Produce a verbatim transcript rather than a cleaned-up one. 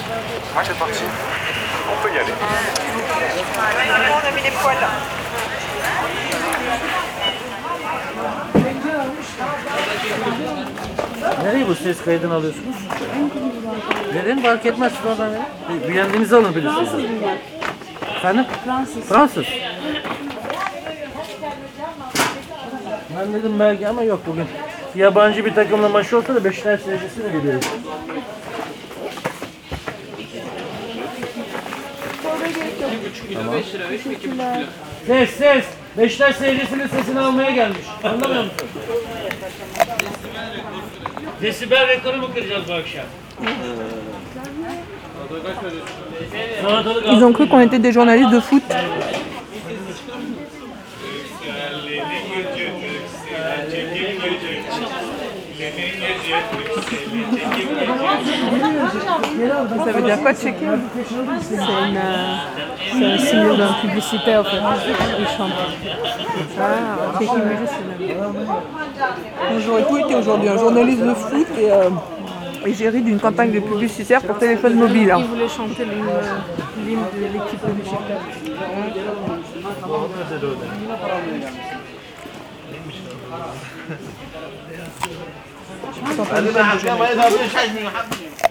Ah, c'est parti. On peut y aller. On a mis les poils. Nereye bu ses kaydını alıyorsunuz? Neden fark etmez siz oradan verin. Beğendiğinizi alın bilirsiniz. Efendim? Fransız. Fransız. Ben dedim belki ama yok bugün. Yabancı bir takımla maç olsa da Beşiktaş seyircisi mi geliyor? Tamam. Ses ses. Beşiktaş seyircisinin sesini almaya gelmiş. Anlamıyor musun? Desibel rekoru mu kıracağız bu akşam? Ils ont cru qu'on était des journalistes de foot. Ça veut dire quoi checker? C'est une, euh, c'est un signe d'un publicitaire en fait. Ils chantent. Ah, checker music, c'est même. J'aurais tout été aujourd'hui, un journaliste de foot et, euh, et géré d'une campagne de publicitaire pour téléphone mobile. Il voulait chanter l'hymne de l'équipe de Beşiktaş. Je pense pas que